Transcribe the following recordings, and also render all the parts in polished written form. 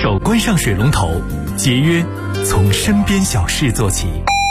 手关上水龙头，节约从身边小事做起。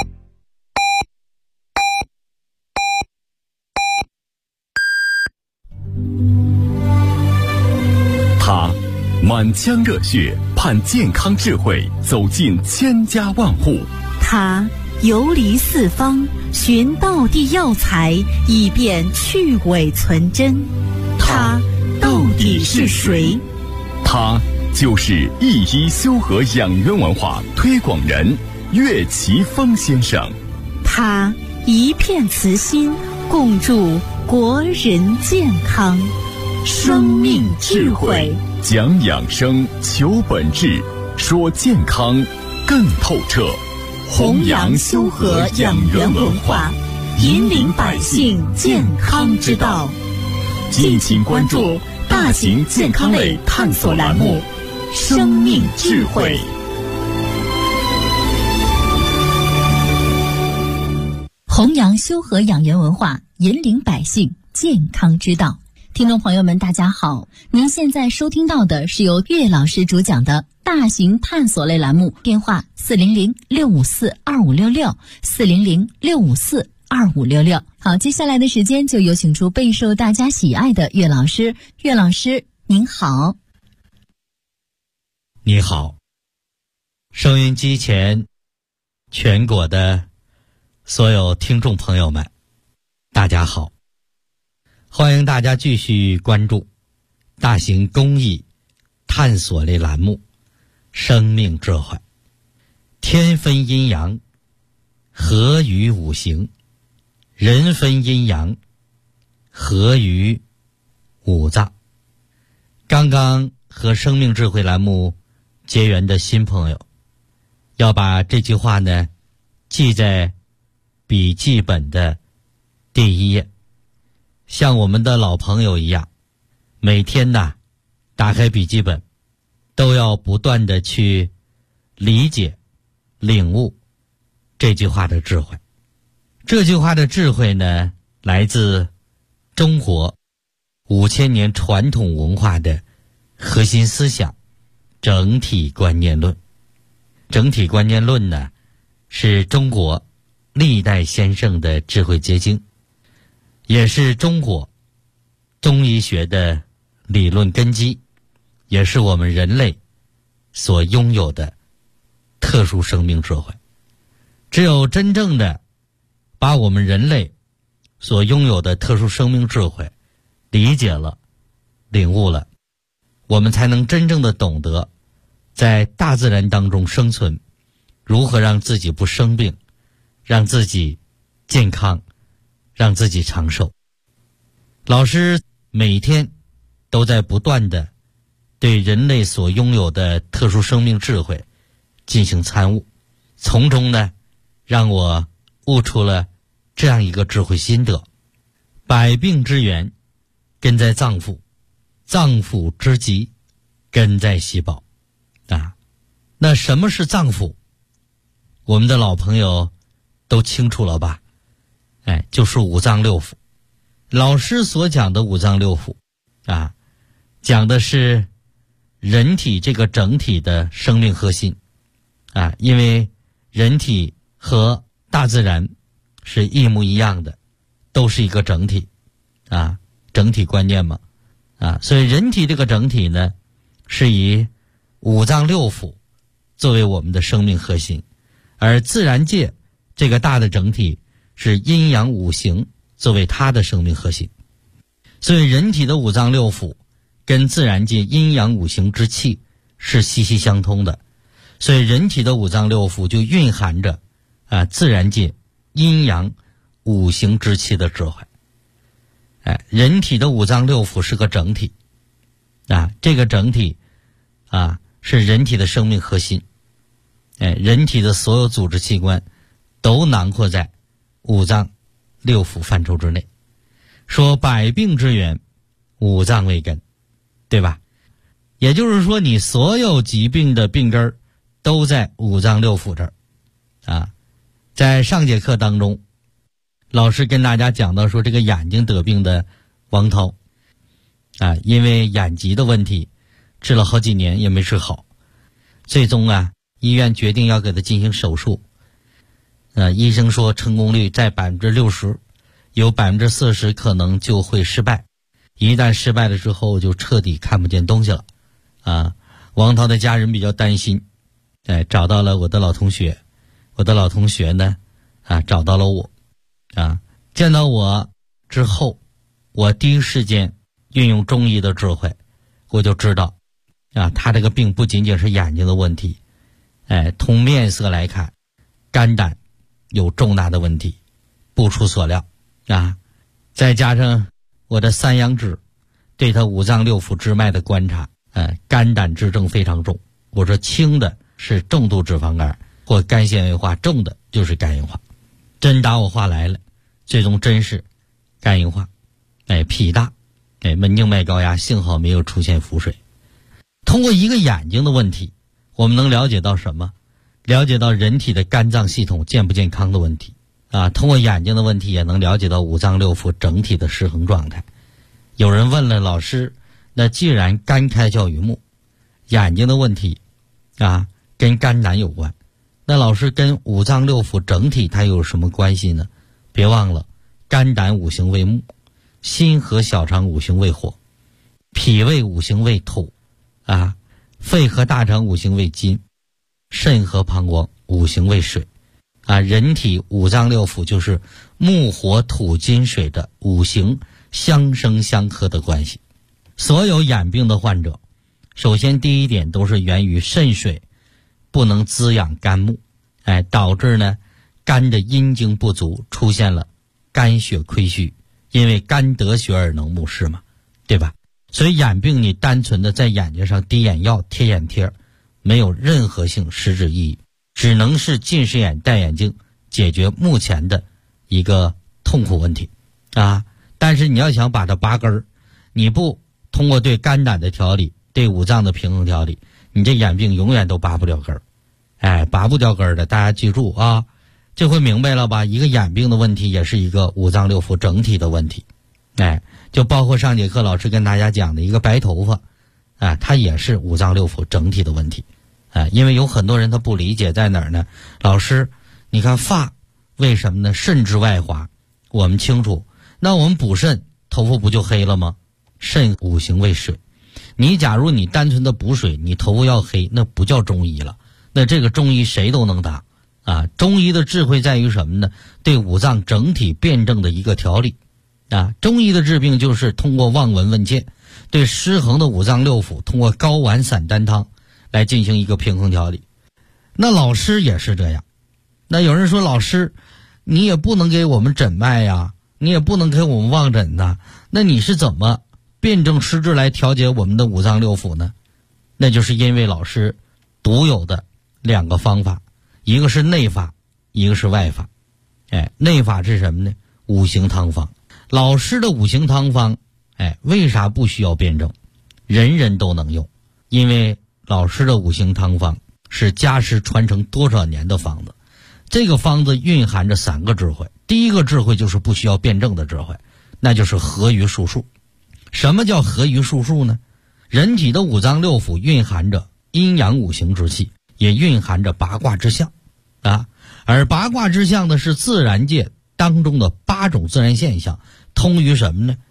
他满腔热血盼健康智慧走进千家万户， 他游离四方寻道地药材以便去伪存真，他到底是谁？ 他就是一医修和养元文化推广人岳奇峰先生。 他一片慈心共筑国人健康，生命智慧， 讲养生求本质，说健康更透彻， 弘扬修和养元文化，引领百姓健康之道。敬请关注大型健康类探索栏目《生命智慧》。弘扬修和养元文化，引领百姓健康之道。听众朋友们，大家好，您现在收听到的是由岳老师主讲的大型探索类栏目，电话400-654-2566，400-654-2566。好，接下来的时间就有请出备受大家喜爱的岳老师。岳老师您好。 你好，收音机前全国的所有听众朋友们，大家好，欢迎大家继续关注大型公益探索类栏目《生命智慧》。天分阴阳，合于五行；人分阴阳，合于五脏。刚刚和生命智慧栏目结缘的新朋友，要把这句话呢记在笔记本的第一页，像我们的老朋友一样，每天呢打开笔记本，都要不断的去理解领悟这句话的智慧。这句话的智慧呢，来自中国5000年传统文化的核心思想整体观念论。整体观念论呢，是中国历代先生的智慧结晶，也是中国中医学的理论根基，也是我们人类所拥有的特殊生命智慧。只有真正的把我们人类所拥有的特殊生命智慧理解了、领悟了，我们才能真正的懂得在大自然当中生存，如何让自己不生病，让自己健康，让自己长寿。老师每天都在不断的对人类所拥有的特殊生命智慧进行参悟，从中呢让我悟出了这样一个智慧心得：百病之源根在脏腑，脏腑之疾根在细胞。那什么是脏腑？我们的老朋友都清楚了吧？就是五脏六腑。老师所讲的五脏六腑讲的是人体这个整体的生命核心因为人体和大自然是一模一样的，都是一个整体整体观念嘛所以人体这个整体呢，是以五脏六腑作为我们的生命核心，而自然界这个大的整体是阴阳五行作为它的生命核心。所以人体的五脏六腑跟自然界阴阳五行之气是息息相通的，所以人体的五脏六腑就蕴含着自然界阴阳五行之气的智慧。人体的五脏六腑是个整体这个整体是人体的生命核心。人体的所有组织器官都囊括在五脏六腑范畴之内。说百病之源，五脏为根，对吧？也就是说，你所有疾病的病根都在五脏六腑这儿在上节课当中，老师跟大家讲到说，这个眼睛得病的王涛因为眼疾的问题治了好几年也没治好， 最终啊，医院决定要给他进行手术。医生说成功率在60%，有40%可能就会失败。一旦失败了之后，就彻底看不见东西了。王涛的家人比较担心，找到了我的老同学。我的老同学呢，找到了我。见到我之后，我第一时间运用中医的智慧，我就知道，他这个病不仅仅是眼睛的问题，从面色来看，肝胆有重大的问题，不出所料再加上我的三阳指对他五脏六腑支脉的观察，肝胆之症非常重。我说轻的是重度脂肪肝或肝纤维化，重的就是肝硬化。真打我话来了，最终真是肝硬化，脾大，门静脉高压，幸好没有出现腹水。通过一个眼睛的问题，我们能了解到什么？了解到人体的肝脏系统健不健康的问题通过眼睛的问题也能了解到五脏六腑整体的失衡状态。有人问了老师，那既然肝开窍于目，眼睛的问题跟肝胆有关，那老师跟五脏六腑整体它有什么关系呢？别忘了，肝胆五行为木，心和小肠五行为火，脾胃五行为土肺和大肠五行为金，肾和膀胱五行为水人体五脏六腑就是木火土金水的五行相生相克的关系。所有眼病的患者，首先第一点都是源于肾水不能滋养肝木，导致呢肝的阴精不足，出现了肝血亏虚，因为肝得血而能目视嘛，对吧？所以眼病你单纯的在眼睛上滴眼药贴眼贴，没有任何性实质意义，只能是近视眼戴眼镜解决目前的一个痛苦问题但是你要想把它拔根儿，你不通过对肝胆的调理，对五脏的平衡调理，你这眼病永远都拔不了根儿。拔不掉根儿的，大家记住这回明白了吧？一个眼病的问题也是一个五脏六腑整体的问题。就包括上节课老师跟大家讲的一个白头发它也是五脏六腑整体的问题。因为有很多人他不理解在哪儿呢？老师，你看发为什么呢？肾之外滑，我们清楚，那我们补肾，头发不就黑了吗？肾五行为水，你假如你单纯的补水，你头发要黑，那不叫中医了，那这个中医谁都能打中医的智慧在于什么呢？对五脏整体辩证的一个调理中医的治病就是通过望闻问切，对失衡的五脏六腑通过高丸散丹汤来进行一个平衡调理。那老师也是这样。那有人说，老师你也不能给我们诊脉你也不能给我们望诊那你是怎么辩证施治来调节我们的五脏六腑呢？那就是因为老师独有的两个方法，一个是内法，一个是外法。内法是什么呢？五行汤方。老师的五行汤方为啥不需要辩证？人人都能用，因为老师的五行汤方是家师传承多少年的方子。这个方子蕴含着3个智慧。第一个智慧就是不需要辩证的智慧，那就是合于术数。什么叫合于术数呢？人体的五脏六腑蕴含着阴阳五行之气，也蕴含着八卦之象而八卦之象呢，是自然界当中的8种自然现象，通于什么呢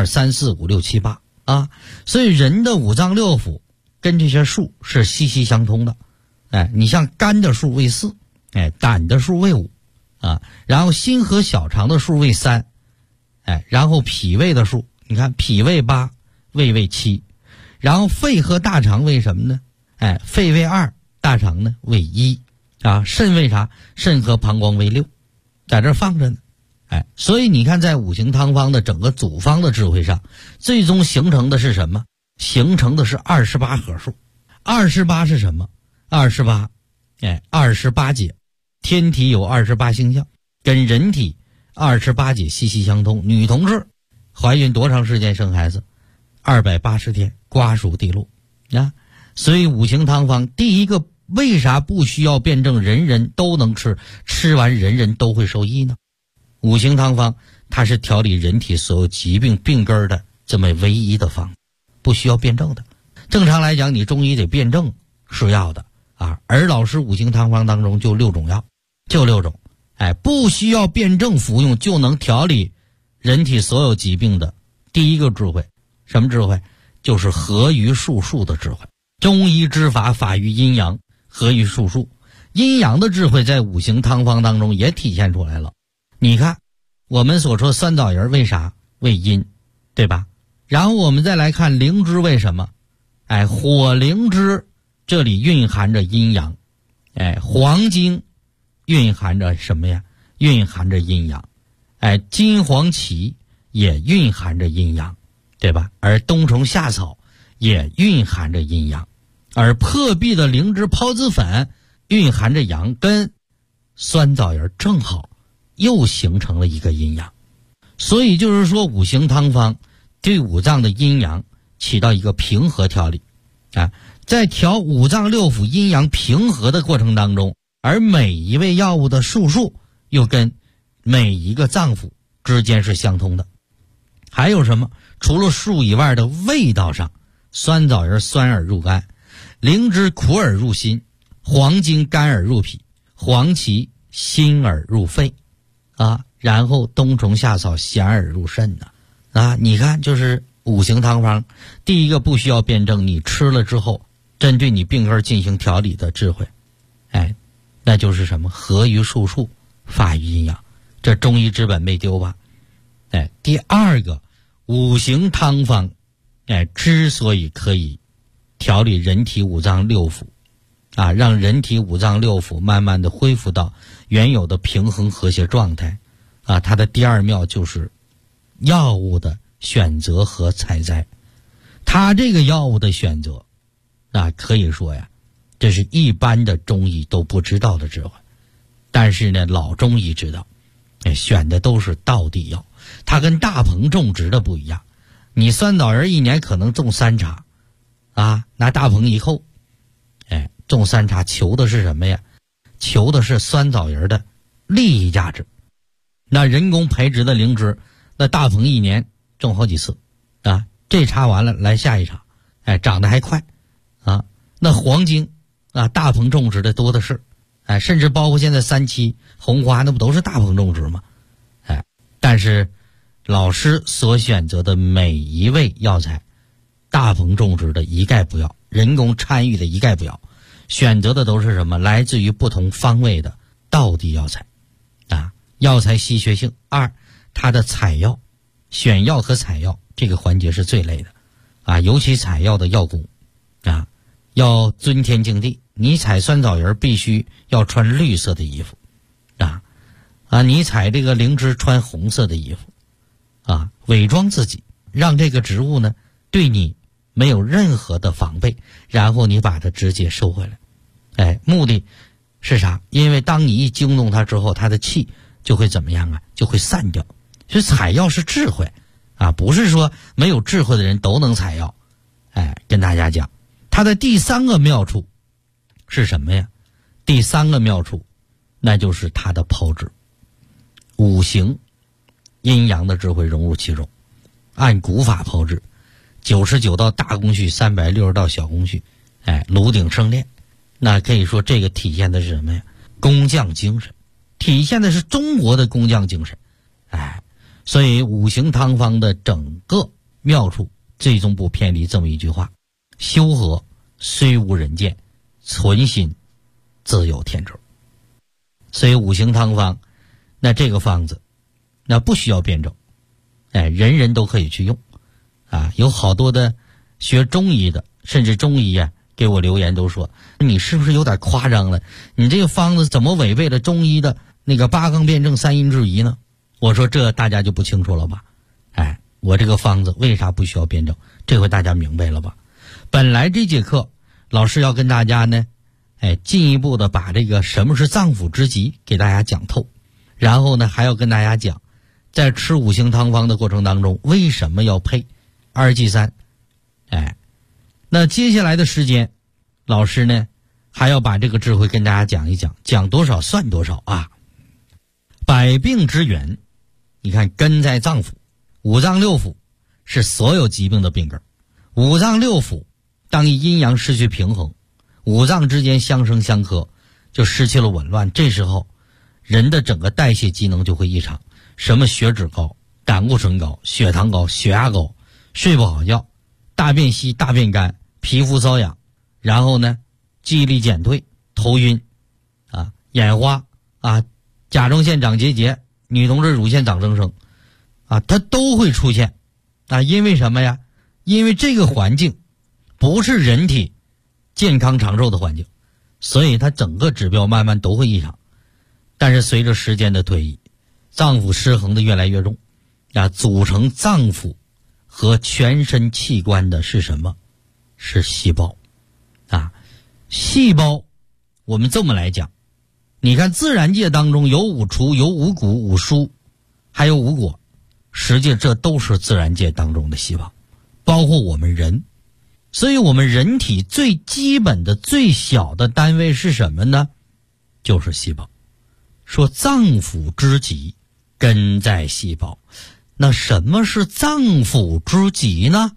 ？1、2、3、4、5、6、7、8所以人的五脏六腑跟这些数是息息相通的。你像肝的数为4，胆的数为5然后心和小肠的数为3，然后脾胃的数，你看脾胃8，胃为7，然后肺和大肠为什么呢？肺为2，大肠呢为1肾为啥？肾和膀胱为6，在这放着呢。所以你看，在五行汤方的整个组方的智慧上，最终形成的是什么？形成的是28合数。28是什么？28 28节，天体有28星象，跟人体28节息息相通。女同志怀孕多长时间生孩子？280天，瓜熟蒂落所以五行汤方第一个为啥不需要辩证，人人都能吃，吃完人人都会受益呢？五行汤方它是调理人体所有疾病病根的这么唯一的方，不需要辩证的。正常来讲，你中医得辩证是要的而老师五行汤方当中就6种药，就6种，不需要辩证服用就能调理人体所有疾病的第一个智慧，什么智慧？就是合于术数的智慧。中医之法，法于阴阳，合于术数。阴阳的智慧在五行汤方当中也体现出来了。你看，我们所说酸枣仁为啥？为阴，对吧？然后我们再来看灵芝为什么？火灵芝这里蕴含着阴阳，黄精蕴含着什么呀？蕴含着阴阳。金黄芪也蕴含着阴阳，对吧？而冬虫夏草也蕴含着阴阳，而破壁的灵芝孢子粉蕴含着阳，跟酸枣仁正好又形成了一个阴阳。所以就是说，五行汤方对五脏的阴阳起到一个平和调理在调五脏六腑阴阳平和的过程当中，而每一味药物的术数又跟每一个脏腑之间是相通的。还有什么？除了术以外的味道上，酸枣仁酸而入肝，灵芝苦而入心，黄精甘而入脾，黄芪辛而入肺然后冬虫夏草咸而入肾你看，就是五行汤方第一个不需要辩证，你吃了之后针对你病根进行调理的智慧，那就是什么？合于术数，法于阴阳，这中医之本没丢吧？第二个，五行汤方之所以可以调理人体五脏六腑让人体五脏六腑慢慢的恢复到原有的平衡和谐状态它的第二妙就是药物的选择和采摘。它这个药物的选择可以说呀，这是一般的中医都不知道的智慧，但是呢老中医知道，选的都是道地药。它跟大棚种植的不一样，你酸枣仁一年可能种3茬拿大棚一扣，种3茬求的是什么呀？求的是酸枣仁的利益价值。那人工培植的灵芝，那大棚一年种好几次这茬完了来下一茬，长得还快那黄精大棚种植的多的是，甚至包括现在3七红花，那不都是大棚种植吗？但是老师所选择的每一味药材，大棚种植的一概不要，人工参与的一概不要，选择的都是什么？来自于不同方位的道地药材药材稀缺性。二，它的采药，选药和采药这个环节是最累的尤其采药的药工要尊天敬地。你采酸枣仁必须要穿绿色的衣服你采这个灵芝穿红色的衣服伪装自己，让这个植物呢对你没有任何的防备，然后你把它直接收回来。目的是啥？因为当你一惊动它之后，它的气就会怎么样就会散掉。所以采药是智慧不是说没有智慧的人都能采药。跟大家讲，它的第3个妙处是什么呀？第3个妙处那就是它的炮制。五行阴阳的智慧融入其中，按古法炮制，99道大工序，360道小工序，炉鼎生炼。那可以说这个体现的是什么呀？工匠精神，体现的是中国的工匠精神。所以五行汤方的整个妙处最终不偏离这么一句话：修和虽无人见，存心自有天周。所以五行汤方那这个方子那不需要辩证，人人都可以去用有好多的学中医的，甚至中医给我留言都说，你是不是有点夸张了？你这个方子怎么违背了中医的那个8纲辩证3阴制宜呢？我说这大家就不清楚了吧？我这个方子为啥不需要辩证？这回大家明白了吧？本来这节课老师要跟大家呢进一步的把这个什么是脏腑之疾给大家讲透，然后呢还要跟大家讲在吃五行汤方的过程当中为什么要配2剂3。那接下来的时间老师呢还要把这个智慧跟大家讲一讲，讲多少算多少百病之源，你看根在脏腑，五脏六腑是所有疾病的病根。五脏六腑当阴阳失去平衡， 五脏之间相生相克，就失去了紊乱。这时候人的整个代谢机能就会异常，什么血脂高、胆固醇高、血糖高、血压高，睡不好觉，大便稀、大便干，皮肤瘙痒，然后呢记忆力减退，头晕啊，眼花啊，甲状腺长结节，女同志乳腺长增生啊，它都会出现啊。因为什么呀？因为这个环境不是人体健康长寿的环境，所以它整个指标慢慢都会异常。但是随着时间的推移，脏腑失衡的越来越重啊，组成脏腑和全身器官的是什么？是细胞啊。细胞我们这么来讲，你看自然界当中有五畜、有五谷、五蔬，还有五果，实际这都是自然界当中的细胞，包括我们人。所以我们人体最基本的最小的单位是什么呢？就是细胞。说脏腑之极根在细胞，那什么是脏腑之极呢？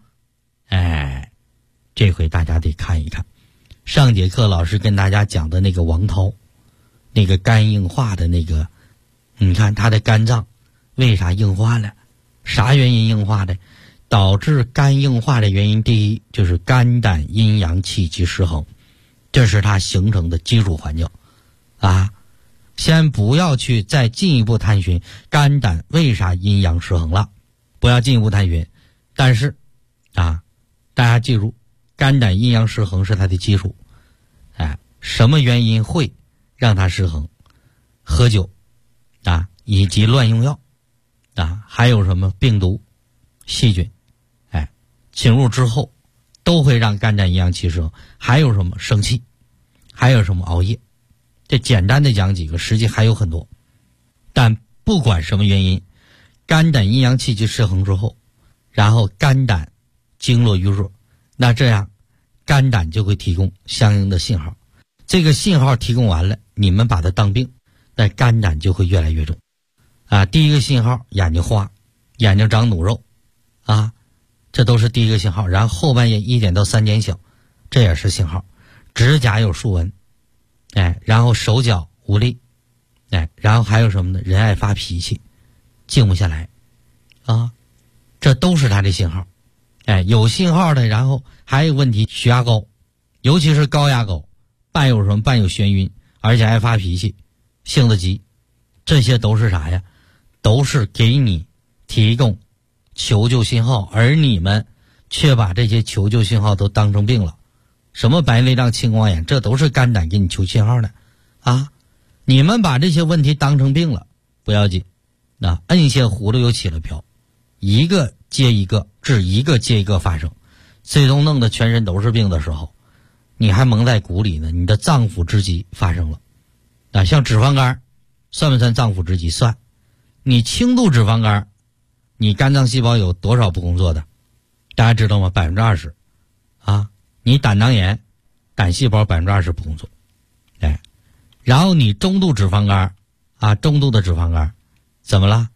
这回大家得看一看上节课老师跟大家讲的那个王涛，那个肝硬化的那个，你看他的肝脏为啥硬化了？啥原因硬化的？导致肝硬化的原因，第一就是肝胆阴阳气机失衡，这是它形成的基础环境啊。先不要去再进一步探寻肝胆为啥阴阳失衡了，不要进一步探寻。但是啊，大家记住，肝胆阴阳失衡是它的基础。什么原因会让它失衡？喝酒啊，以及乱用药啊，还有什么病毒、细菌，侵入之后都会让肝胆阴阳气失衡。还有什么生气，还有什么熬夜。这简单的讲几个，实际还有很多。但不管什么原因，肝胆阴阳气机失衡之后，然后肝胆经络淤弱，那这样肝胆就会提供相应的信号。这个信号提供完了，你们把它当病，那肝胆就会越来越重啊。第一个信号，眼睛花，眼睛长努肉啊，这都是第一个信号。然后后半夜1点到3点醒，这也是信号。指甲有竖纹，然后手脚无力，然后还有什么呢？人爱发脾气，静不下来啊，这都是他的信号。有信号的，然后还有问题，血压高，尤其是高压高，伴有什么？伴有眩晕，而且爱发脾气，性子急，这些都是啥呀？都是给你提供求救信号，而你们却把这些求救信号都当成病了。什么白内障、青光眼，这都是肝胆给你求信号的啊！你们把这些问题当成病了，不要紧，那摁下葫芦又起了瓢，一个接一个，一个接一个发生，最终弄得全身都是病的时候，你还蒙在鼓里呢，你的脏腑之疾发生了啊！像脂肪肝算不算脏腑之疾？算。你轻度脂肪肝，你肝脏细胞有多少不工作的？大家知道吗？20%啊！你胆囊炎，胆细胞20%不工作，然后你中度脂肪肝啊，重度的脂肪肝怎么了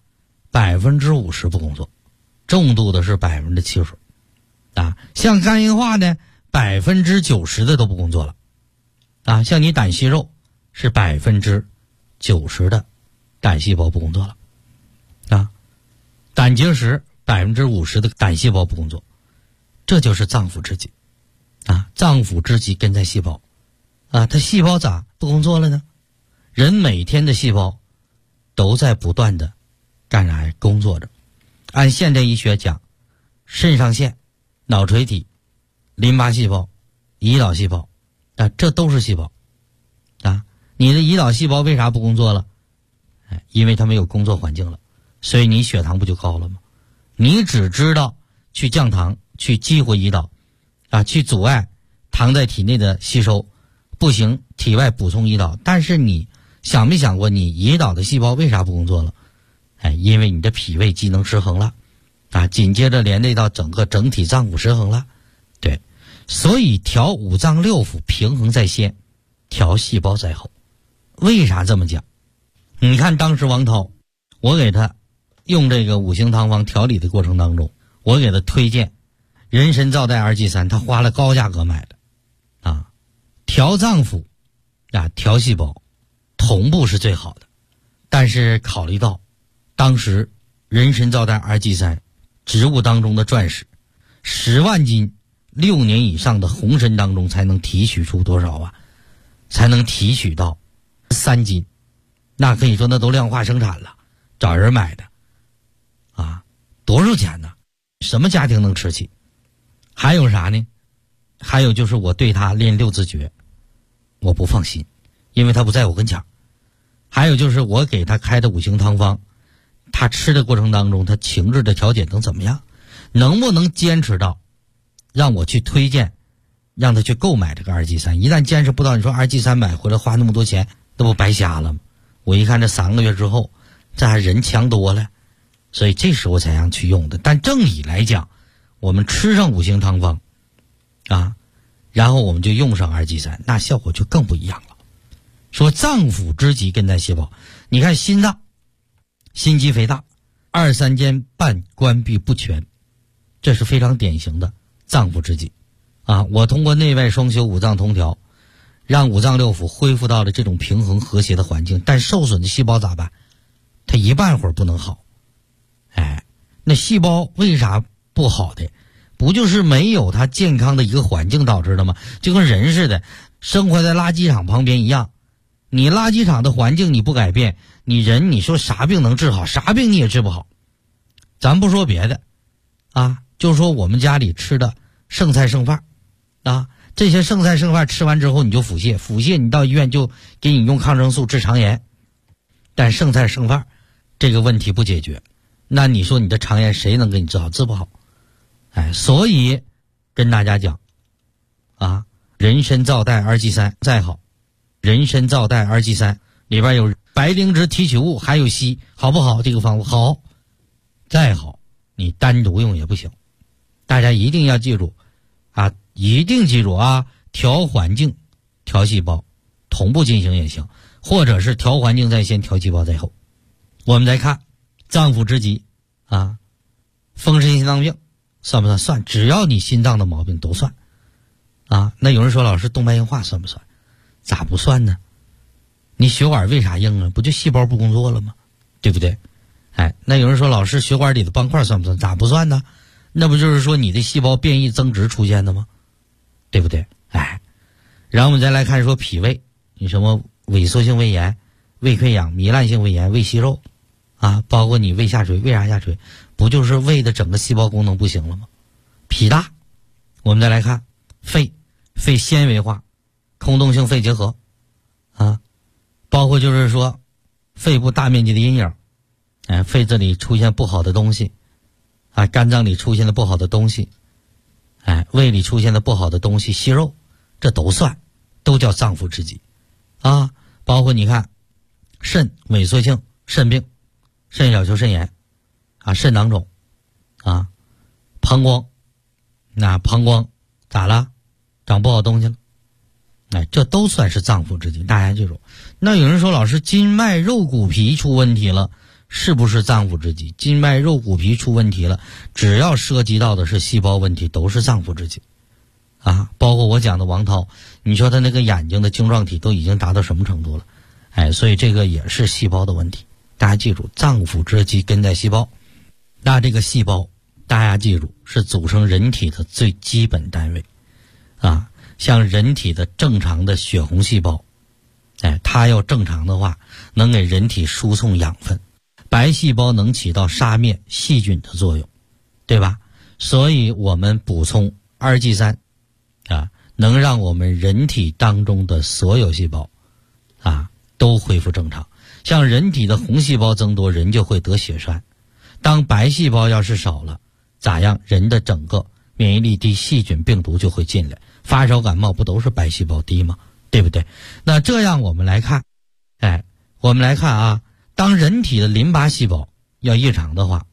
？50%不工作，重度的是70%啊。像肝硬化的90%的都不工作了啊。像你胆息肉是90%的胆细胞不工作了啊。胆结石50%的胆细胞不工作，这就是脏腑之疾啊。脏腑之疾根在细胞啊，它细胞咋不工作了呢？人每天的细胞都在不断的干啥呀？工作着。按现代医学讲，肾上腺、脑垂体、淋巴细胞、胰岛细胞啊，这都是细胞啊。你的胰岛细胞为啥不工作了？因为它没有工作环境了，所以你血糖不就高了吗？你只知道去降糖，去激活胰岛啊，去阻碍糖在体内的吸收，不行，体外补充胰岛。但是你想没想过，你胰岛的细胞为啥不工作了？因为你的脾胃机能失衡了啊，紧接着连累到整体脏腑失衡了。对，所以调五脏六腑平衡在先，调细胞在后。为啥这么讲？你看当时王涛，我给他用这个五行汤方调理的过程当中，我给他推荐人参皂苷2G3，他花了高价格买的啊， 调脏腑啊，调细胞同步是最好的。但是考虑到当时人参皂苷 RG3 植物当中的钻石10万斤6年以上的红参当中才能提取出多少啊？才能提取到3斤，那可以说那都量化生产了，找人买的啊，多少钱呢？什么家庭能吃起？还有啥呢？还有就是我对他练6字诀我不放心，因为他不在我跟前。还有就是我给他开的5行汤方，他吃的过程当中他情志的调节能怎么样？能不能坚持到让我去推荐让他去购买这个RG3？一旦坚持不到，你说RG3买回来花那么多钱，那不白瞎了吗？我一看这3个月之后这还人强多了，所以这时候才让去用的。但正理来讲，我们吃上5行汤方啊，然后我们就用上RG3，那效果就更不一样了。说脏腑之疾根带细胞，你看心脏心肌肥大，2、3间半关闭不全，这是非常典型的脏腑之疾啊。我通过内外双修五脏通调，让五脏六腑恢复到了这种平衡和谐的环境，但受损的细胞咋办？它一半会儿不能好。那细胞为啥不好的？不就是没有它健康的一个环境导致的吗？就跟人似的，生活在垃圾场旁边一样，你垃圾场的环境你不改变，你人你说啥病能治好？啥病你也治不好。咱不说别的啊，就说我们家里吃的剩菜剩饭啊，这些剩菜剩饭吃完之后你就腹泻，腹泻你到医院就给你用抗生素治肠炎，但剩菜剩饭这个问题不解决，那你说你的肠炎谁能给你治好？治不好。所以跟大家讲啊，人参皂苷 RG3 再好，人参皂苷 RG3 里边有白灵芝提取物还有硒，好不好？这个方法好，再好你单独用也不行。大家一定要记住啊，一定记住啊，调环境调细胞同步进行也行，或者是调环境在先，调细胞在后。我们再看脏腑之疾啊，风湿心脏病算不算？算，只要你心脏的毛病都算啊。那有人说老师动脉硬化算不算？咋不算呢？你血管为啥硬啊？不就细胞不工作了吗？对不对？那有人说老师血管里的斑块算不算？咋不算呢？那不就是说你的细胞变异增殖出现的吗？对不对？然后我们再来看说脾胃，你什么萎缩性胃炎、胃溃疡、糜烂性胃炎、胃息肉啊，包括你胃下垂，为啥下垂？不就是胃的整个细胞功能不行了吗？脾大，我们再来看肺纤维化、空洞性肺结核啊，包括就是说肺部大面积的阴影，肺子里出现不好的东西啊，肝脏里出现的不好的东西，胃里出现的不好的东西，息肉，这都算，都叫脏腑之疾啊。包括你看肾萎缩性肾病、肾小球肾炎啊，肾囊肿啊，膀胱，那膀胱咋了？长不好东西了，这都算是脏腑之疾，大家记住。那有人说老师筋脉肉骨皮出问题了，是不是脏腑之疾？筋脉肉骨皮出问题了，只要涉及到的是细胞问题，都是脏腑之疾啊。包括我讲的王涛，你说他那个眼睛的晶状体都已经达到什么程度了？所以这个也是细胞的问题。大家记住，脏腑之疾根在细胞。那这个细胞大家记住是组成人体的最基本单位啊。像人体的正常的血红细胞，它要正常的话能给人体输送养分，白细胞能起到杀灭细菌的作用，对吧？所以我们补充RG3啊，能让我们人体当中的所有细胞啊都恢复正常。像人体的红细胞增多，人就会得血栓。当白细胞要是少了，咋样？人的整个免疫力低，细菌病毒就会进来，发烧感冒不都是白细胞低吗？对不对？那这样我们来看，我们来看啊，当人体的淋巴细胞要异常的话，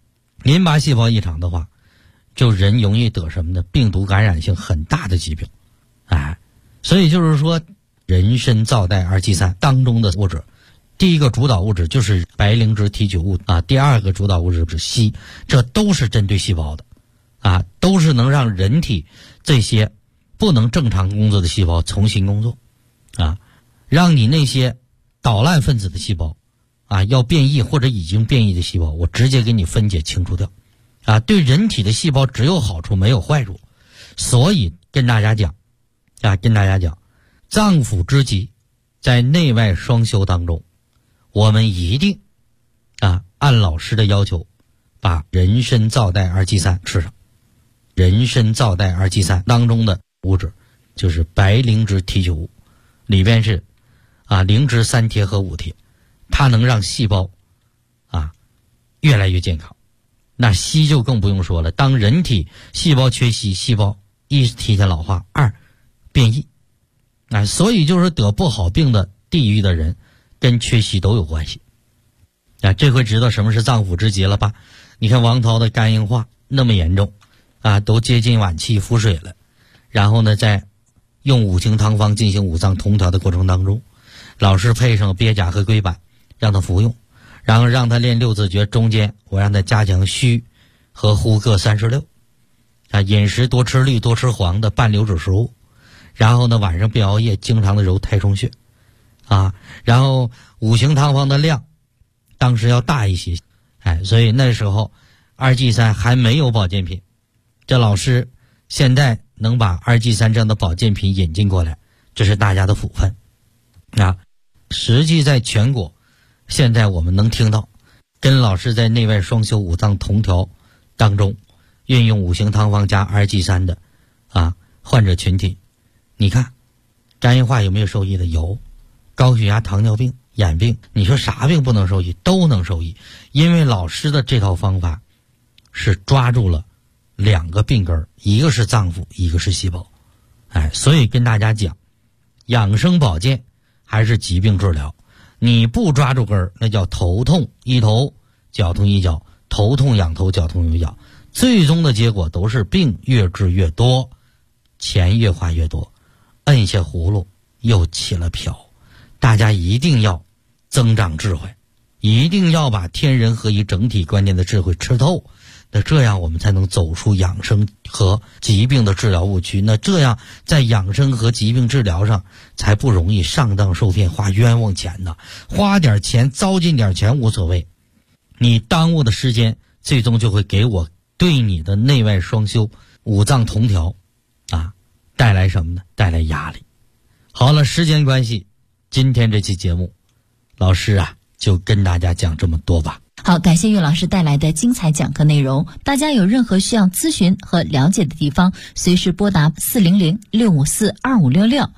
就人容易得什么呢？病毒感染性很大的疾病。所以就是说人参皂苷 RG3 当中的物质，第一个主导物质就是白灵芝提取物啊，第二个主导物质是硒，这都是针对细胞的啊，都是能让人体这些不能正常工作的细胞重新工作啊，让你那些捣烂分子的细胞啊，要变异或者已经变异的细胞，我直接给你分解清除掉啊，对人体的细胞只有好处没有坏处。所以跟大家讲脏腑之疾在内外双修当中，我们一定按老师的要求把人参皂苷二烯3吃上。人参皂苷二烯3当中的物质就是白灵芝提取物，里边是灵芝3萜和5萜，它能让细胞越来越健康。那硒就更不用说了，当人体细胞缺硒，细胞一是提前老化，二变异所以就是得不好病的地域的人跟缺硒都有关系这回知道什么是脏腑之疾了吧？你看王涛的肝硬化那么严重都接近晚期腹水了，然后呢在用五行汤方进行五脏同调的过程当中，老师配上鳖甲和龟板让他服用，然后让他练六字诀，中间我让他加强虚和呼各36饮食多吃绿多吃黄的半流质食物，然后呢晚上别熬夜，经常的揉太冲穴然后五行汤方的量当时要大一些所以那时候二烯3还没有保健品，这老师现在能把二烯3这样的保健品引进过来，这是大家的福分实际在全国现在我们能听到跟老师在内外双修五脏同调当中运用五行汤方加二烯3的患者群体，你看肝硬化有没有受益的？有。高血压、糖尿病、眼病，你说啥病不能受益？都能受益，因为老师的这套方法是抓住了2个病根，一个是脏腑，一个是细胞所以跟大家讲，养生保健还是疾病治疗，你不抓住根儿，那叫头痛医头，脚痛医脚，头痛养头，脚痛医脚，最终的结果都是病越治越多，钱越花越多，摁下葫芦又起了瓢。大家一定要增长智慧，一定要把天人合一整体观念的智慧吃透，那这样我们才能走出养生和疾病的治疗误区，那这样在养生和疾病治疗上才不容易上当受骗，花冤枉钱呢。花点钱糟践点钱无所谓，你耽误的时间最终就会给我对你的内外双修五脏同调带来什么呢？带来压力。好了，时间关系，今天这期节目老师就跟大家讲这么多吧。 好，感谢岳老师带来的精彩讲课内容。大家有任何需要咨询和了解的地方，随时拨打400-654-2566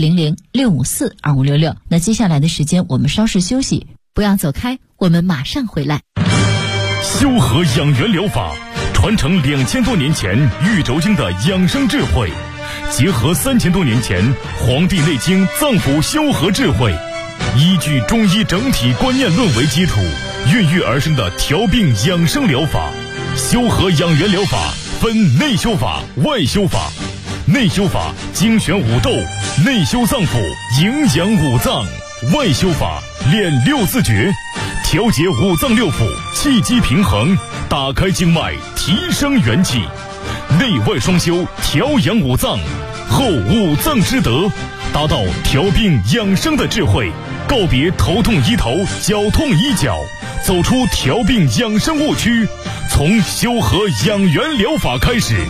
400-654-2566。那接下来的时间我们稍事休息，不要走开，我们马上回来。 修和养元疗法传承2000多年前玉轴经的养生智慧，结合3000多年前《黄帝内经》脏腑修和智慧，依据中医整体观念论为基础，孕育而生的调病养生疗法。修和养元疗法分内修法、外修法。内修法精选五斗，内修脏腑，营养五脏；外修法练六字诀，调节五脏六腑，气机平衡，打开经脉，提升元气。内外双修，调养五脏，后五脏之德，达到调病养生的智慧，告别头痛医头，脚痛医脚，走出调病养生误区，从修和养元疗法开始。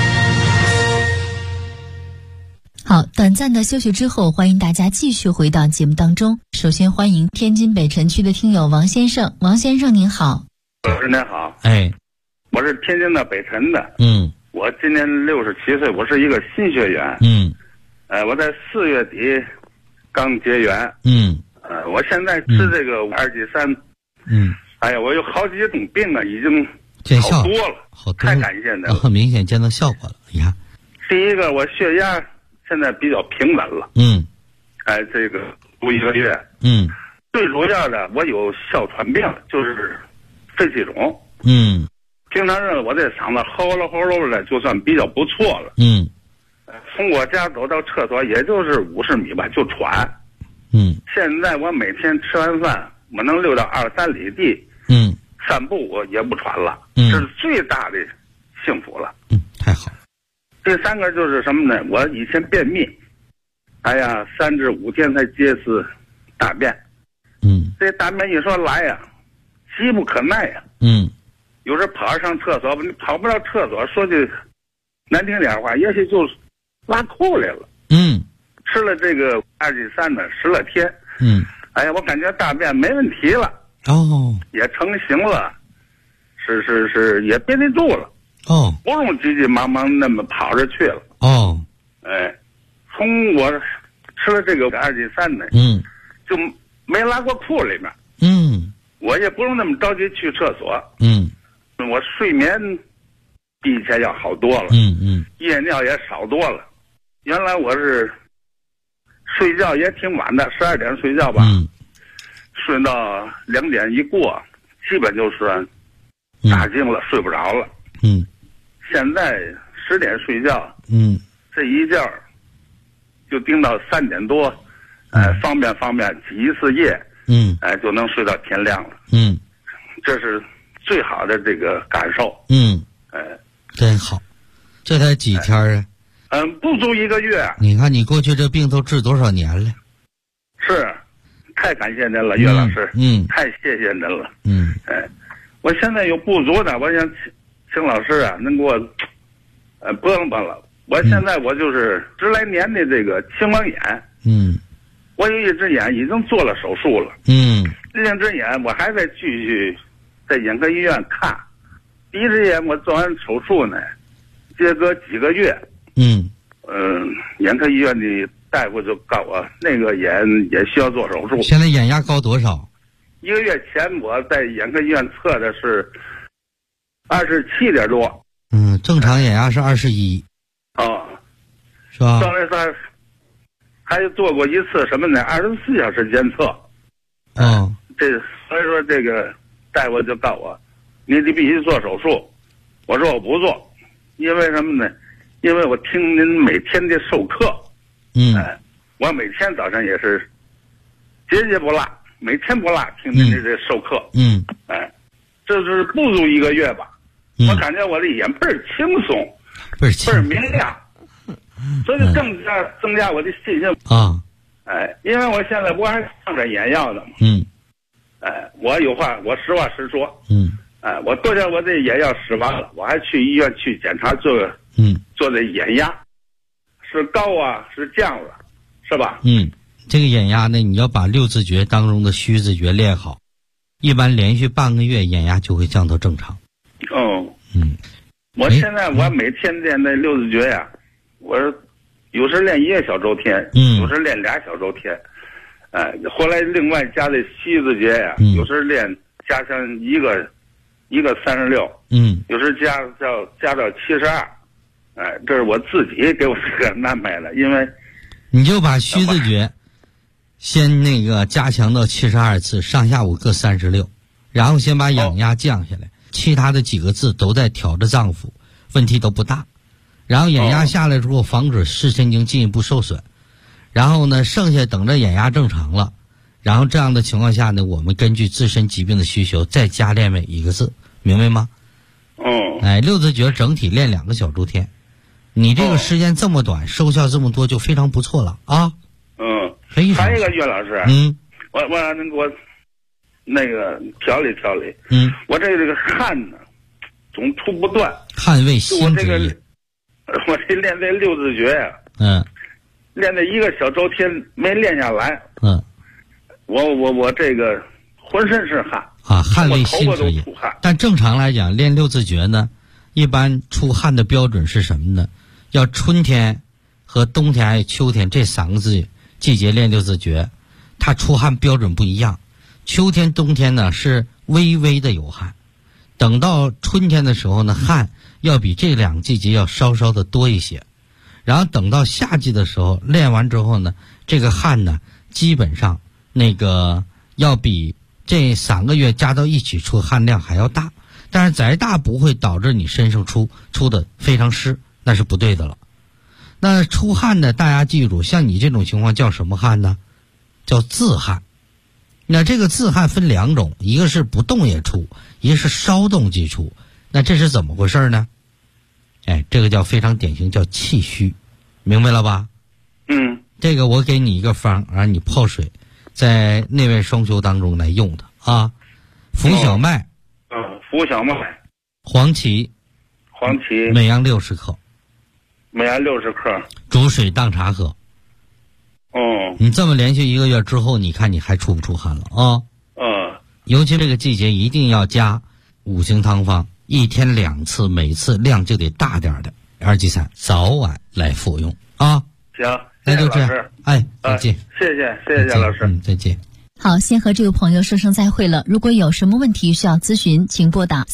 好，短暂的休息之后，欢迎大家继续回到节目当中。首先欢迎天津北辰区的听友王先生。王先生您好。 老师您好。我是天津的北辰的。我今年67岁，我是一个新学员。我在4月底刚结缘。我现在吃这个二烯3。哎呀，我有好几种病已经好多了，太感谢您了， 很明显见到效果了。你看， 第一个我血压现在比较平稳了。这个读1个月。最主要的我有哮喘病，就是肺气肿。平常日我这嗓子吼噜吼噜的，就算比较不错了。从我家走到厕所也就是50米吧，就喘。现在我每天吃完饭，我能溜到2-3里地。散步我也不喘了。这是最大的幸福了。 太好。 第三个就是什么呢？我以前便秘， 哎呀，3至5天才结一次大便。这大便一说来呀，急不可耐呀。有时跑上厕所，你跑不到厕所，说句难听点话，也许就拉裤来了。吃了这个2G3呢，10来天。哎呀，我感觉大便没问题了。也成型了，是也憋得住了。不用急急忙忙那么跑着去了。从我吃了这个2G3呢，就没拉过裤里面。我也不用那么着急去厕所。我睡眠比以前要好多了。夜尿也少多了。原来我是睡觉也挺晚的，12点睡觉吧，睡到2点一过，基本就是打惊了，睡不着了。现在10点睡觉，这一觉就盯到3点多，方便挤一次夜，就能睡到天亮了。这是最好的这个感受。 真好。这才几天啊？ 不足1个月。 你看你过去这病都治多少年了？ 是，太感谢您了，岳老师。太谢谢您了。我现在有不足的，我想请老师啊，能给我拨帮了。我现在我就是10来年的这个青光眼。我有一只眼已经做了手术了。另一只眼我还在继续在眼科医院看。第一只眼我做完手术呢，接隔几个月。眼科医院的大夫就告我那个眼也需要做手术。 现在眼压高多少 ？1个月前我在眼科医院测的是27点多。 正常眼压是21。是吧？ 上来他还做过一次什么呢？24小时监测。所以说这个大夫就告我，你得必须做手术。我说我不做，因为什么呢？因为我听您每天的授课。我每天早上也是节不落，每天不落听您的这授课。这是不足1个月吧。我感觉我的眼倍儿轻松，倍儿明亮，所以更加增加我的信心。因为我现在不还上着眼药呢吗？我有话，我实话实说。我昨天我这眼药使完了，我还去医院去检查做这眼压，是高啊，是降了，是吧？ 这个眼压呢，你要把6字诀当中的虚字诀练好，一般连续半个月眼压就会降到正常。 我现在我每天练那6字诀呀，我有时练1个小周天，有时练2小周天。后来另外加的7字诀呀，有时加上一个36，有时加到72。这是我自己给我自个儿安排的，因为你就把虚字诀先那个加强到72次，上下午各36，然后先把眼压降下来，其他的几个字都在调着脏腑，问题都不大。然后眼压下来之后，防止视神经进一步受损。然后呢，剩下等着眼压正常了，然后这样的情况下呢，我们根据自身疾病的需求再加练每一个字，明白吗？6字诀整体练2个小周天。你这个时间这么短，收效这么多，就非常不错了啊。非常。 还有一个岳老师，我让您给我那个调理调理。我这个汗呢，总出不断。 汗为心之液。 我这练这6字诀呀，练这1个小周天没练下来。我这个浑身是汗汗为心之液。但正常来讲，练6字诀呢，一般出汗的标准是什么呢？要春天和冬天还有秋天这3个季节练6字诀，它出汗标准不一样。秋天冬天呢是微微的有汗，等到春天的时候呢，汗要比这2个季节要稍稍的多一些，然后等到夏季的时候练完之后呢，这个汗呢基本上那个要比这3个月加到一起出汗量还要大，但是再大不会导致你身上出的非常湿，那是不对的了。那出汗呢，大家记住，像你这种情况叫什么汗呢？叫自汗。那这个自汗分2种，一个是不动也出，一个是稍动即出。那这是怎么回事呢？这个叫非常典型，叫气虚，明白了吧？ 这个我给你一个方，让你泡水，在内外双修当中来用的啊。浮小麦， 浮小麦， 黄芪，每样60克，煮水当茶喝。你这么连续1个月之后，你看你还出不出汗了啊？尤其这个季节一定要加5行汤方，1天2次，每次量就得大点的2剂3，早晚来服用啊。 行， 那就这样。哎，再见。 谢谢老师。 再见。 好，先和这位朋友说声再会了。如果有什么问题需要咨询，请拨打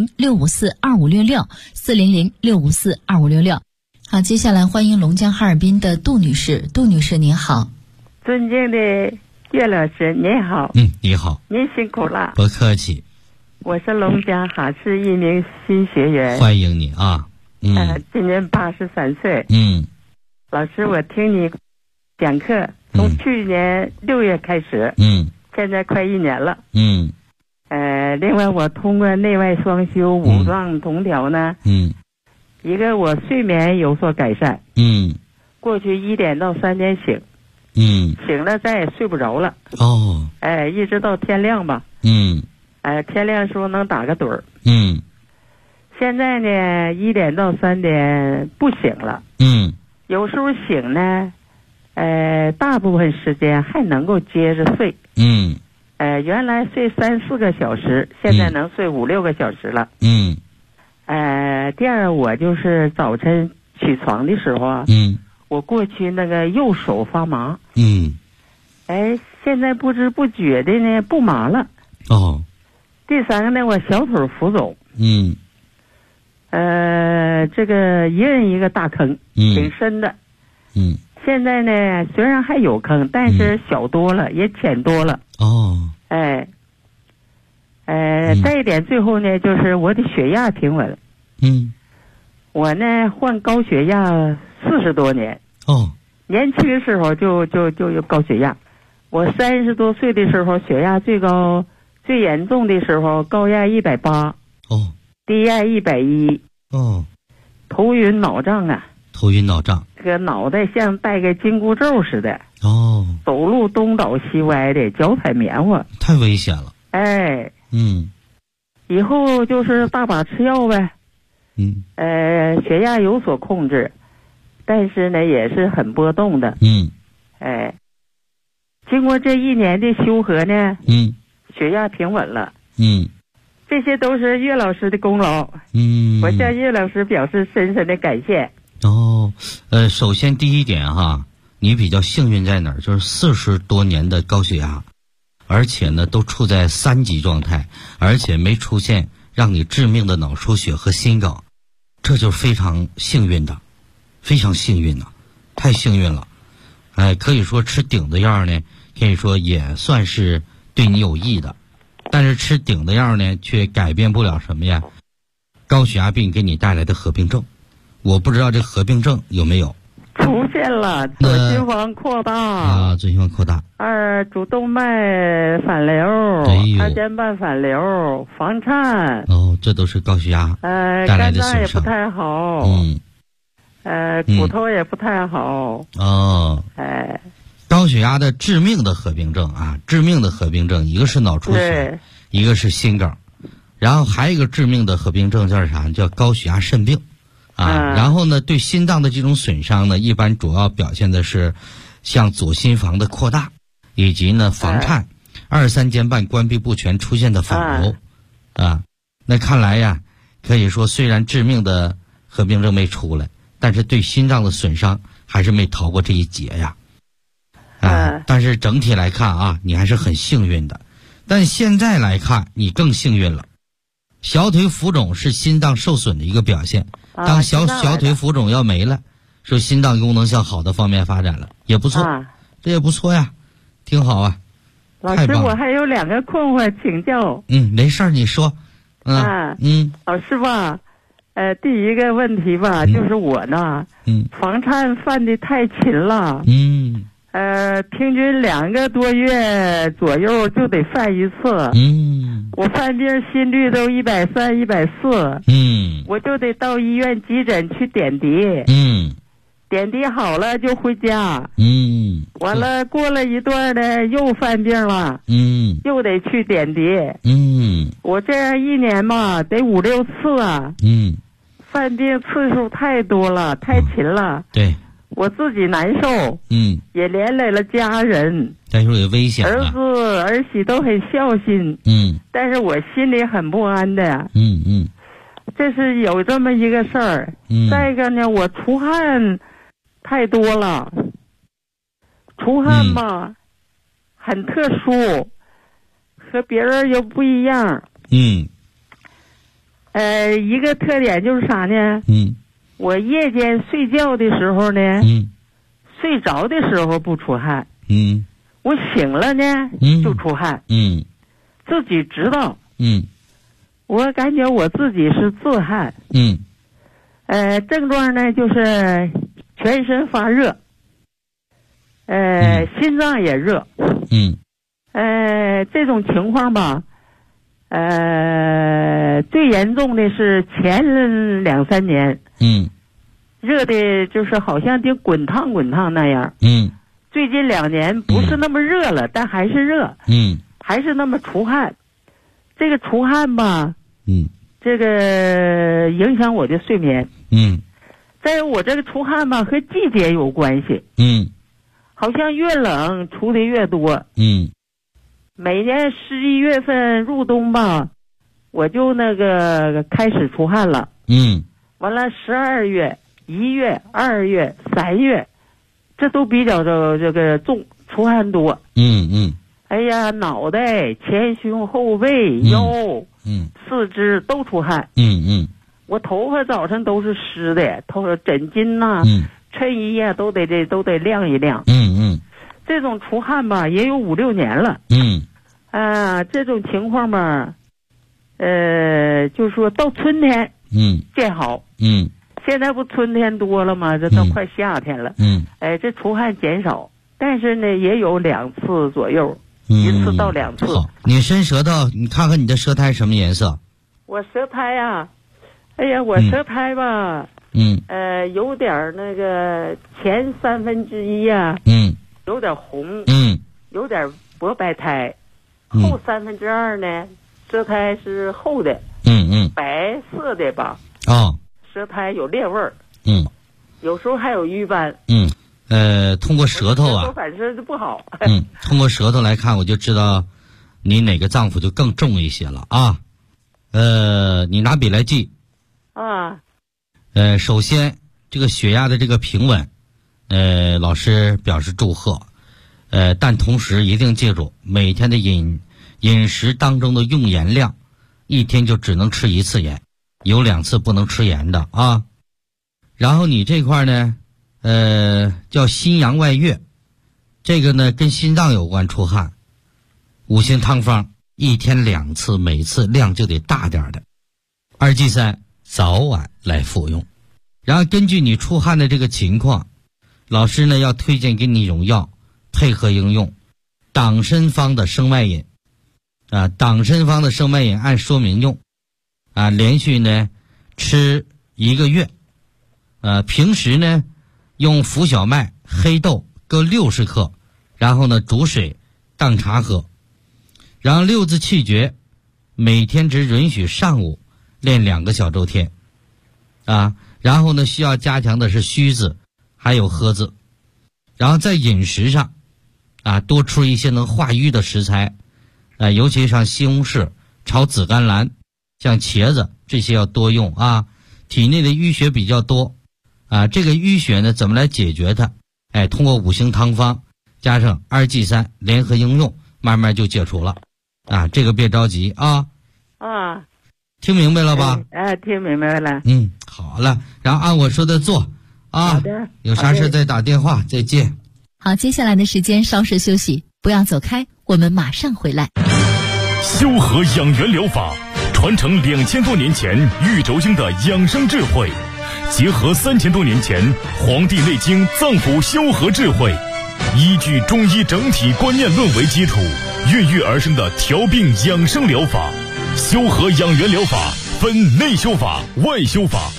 400-654-2566，400-654-2566。好，接下来欢迎龙江哈尔滨的杜女士。杜女士您好。 尊敬的岳老师您好。 你好。 您辛苦了。 不客气。 我是龙江哈市一名新学员。 欢迎你啊。 今年83岁。老师，我听你讲课从去年6月开始，现在快1年了。另外我通过内外双修5脏同调呢，一个我睡眠有所改善，过去1点到3点醒，醒了再也睡不着了，一直到天亮吧，天亮时候能打个盹儿，现在呢1点到3点不醒了，有时候醒呢，大部分时间还能够接着睡，原来睡3-4个小时，现在能睡5-6个小时了，第二我就是早晨起床的时候啊，我过去那个右手发麻，现在不知不觉的呢不麻了，第3个呢我小腿浮肿，这个一人一个大坑，挺深的，现在呢虽然还有坑，但是小多了，也浅多了，再一点最后呢就是我的血压平稳，我呢患高血压40多年，年轻的时候就有高血压，我30多岁的时候血压最高，最严重的时候高压180，低压110，头晕脑胀啊，这个脑袋像带个紧箍咒似的，走路东倒西歪的，脚踩棉花， 太危险了。 以后就是大把吃药呗，血压有所控制，但是呢也是很波动的，经过这1年的修和呢，血压平稳了，这些都是岳老师的功劳，我向岳老师表示深深的感谢。 首先第一点哈，你比较幸运在哪儿？就是40多年的高血压，而且呢都处在3级状态，而且没出现让你致命的脑出血和心梗，这就是非常幸运的，非常幸运的，太幸运了。可以说吃顶的药呢，可以说也算是对你有益的，但是吃顶的药呢，却改变不了什么呀？高血压病给你带来的合并症，我不知道这合并症有没有出现了？左心房扩大左心房扩大 ，2主动脉反流，2间瓣反流，房颤， 这都是高血压带来的损伤，肝脏也不太好，骨头也不太好， 高血压的致命的合并症啊，致命的合并症，一个是脑出血，一个是心梗，然后还有一个致命的合并症叫啥？叫高血压肾病然后呢，对心脏的这种损伤呢，一般主要表现的是像左心房的扩大，以及呢房颤，2、3间瓣关闭不全出现的反流那看来呀，可以说虽然致命的合并症没出来，但是对心脏的损伤还是没逃过这一劫呀。但是整体来看啊，你还是很幸运的。但现在来看，你更幸运了。小腿浮肿是心脏受损的一个表现，当小腿浮肿要没了，说心脏功能向好的方面发展了，也不错，这也不错呀，挺好啊。 老师，我还有2个困惑请教。 没事儿，你说。 老师吧，第一个问题吧，就是我呢，房颤犯的太勤了，平均2个多月左右就得犯一次，我犯病心率都130、140，我就得到医院急诊去点滴， 点滴好了就回家。完了过了一段呢，又犯病了。又得去点滴。我这样一年嘛，得5、6次啊。犯病次数太多了，太勤了。 对。 我自己难受。也连累了家人。 但是也危险了。 儿子儿媳都很孝心。但是我心里很不安的。这是有这么一个事儿。再一个呢，我出汗太多了。出汗嘛，很特殊，和别人又不一样。一个特点就是啥呢？我夜间睡觉的时候呢，睡着的时候不出汗。我醒了呢，就出汗。自己知道。我感觉我自己是自汗。症状呢就是全身发热。心脏也热。这种情况吧，最严重的是前2、3年。热的就是好像得滚烫那样。最近2年不是那么热了，但还是热。还是那么出汗。这个出汗吧，这个影响我的睡眠。再有我这个出汗吧，和季节有关系。好像越冷出的越多。每年11月份入冬吧，我就那个开始出汗了。完了12月、1月、2月、3月，这都比较这个重，出汗多。哎呀，脑袋、前胸、后背、腰、四肢都出汗。我头发早晨都是湿的，枕巾呐、衬衣呀都得晾一晾。这种出汗吧，也有5、6年了。这种情况吧，就说到春天，见好。现在不春天多了吗？这都快夏天了。这出汗减少，但是呢，也有2次左右，1次到2次。 好，你伸舌头，你看看你的舌苔什么颜色？ 我舌苔啊，哎呀，我舌苔吧，有点那个前1/3呀，有点红，有点薄白苔，后2/3呢，舌苔是厚的，白色的吧。舌苔有裂味儿。有时候还有瘀斑。 通过舌头啊， 反正就不好。 通过舌头来看，我就知道你哪个脏腑就更重一些了啊。你拿笔来记。首先这个血压的这个平稳，老师表示祝贺。但同时一定记住，每天的饮食当中的用盐量，一天就只能吃1次盐，有2次不能吃盐的啊。然后你这块呢，叫心阳外越，这个呢跟心脏有关，出汗。5行汤方一天2次，每次量就得大点的。2剂3早晚来服用。然后根据你出汗的这个情况，老师呢要推荐给你一种药，配合应用党参方的生脉饮。党参方的生脉饮按说明用。连续呢吃1个月。平时呢用浮小麦、黑豆各60克，然后呢煮水当茶喝。然后6字气诀，每天只允许上午练2个小周天。然后呢需要加强的是虚字还有喝字。然后在饮食上多吃一些能化瘀的食材，尤其像西红柿、炒紫甘蓝、像茄子，这些要多用啊。体内的淤血比较多这个淤血呢怎么来解决它？通过5行汤方加上2剂3联合应用，慢慢就解除了。这个别着急啊。听明白了吧？ 听明白了。 好了，然后按我说的做啊。 好的。 有啥事再打电话。再见。 好，接下来的时间稍事休息，不要走开，我们马上回来。 修和养元疗法传承2000多年前玉轴经的养生智慧，结合3000多年前《黄帝内经》脏腑修和智慧，依据中医整体观念论为基础，孕育而生的调病养生疗法。修和养元疗法分内修法、外修法。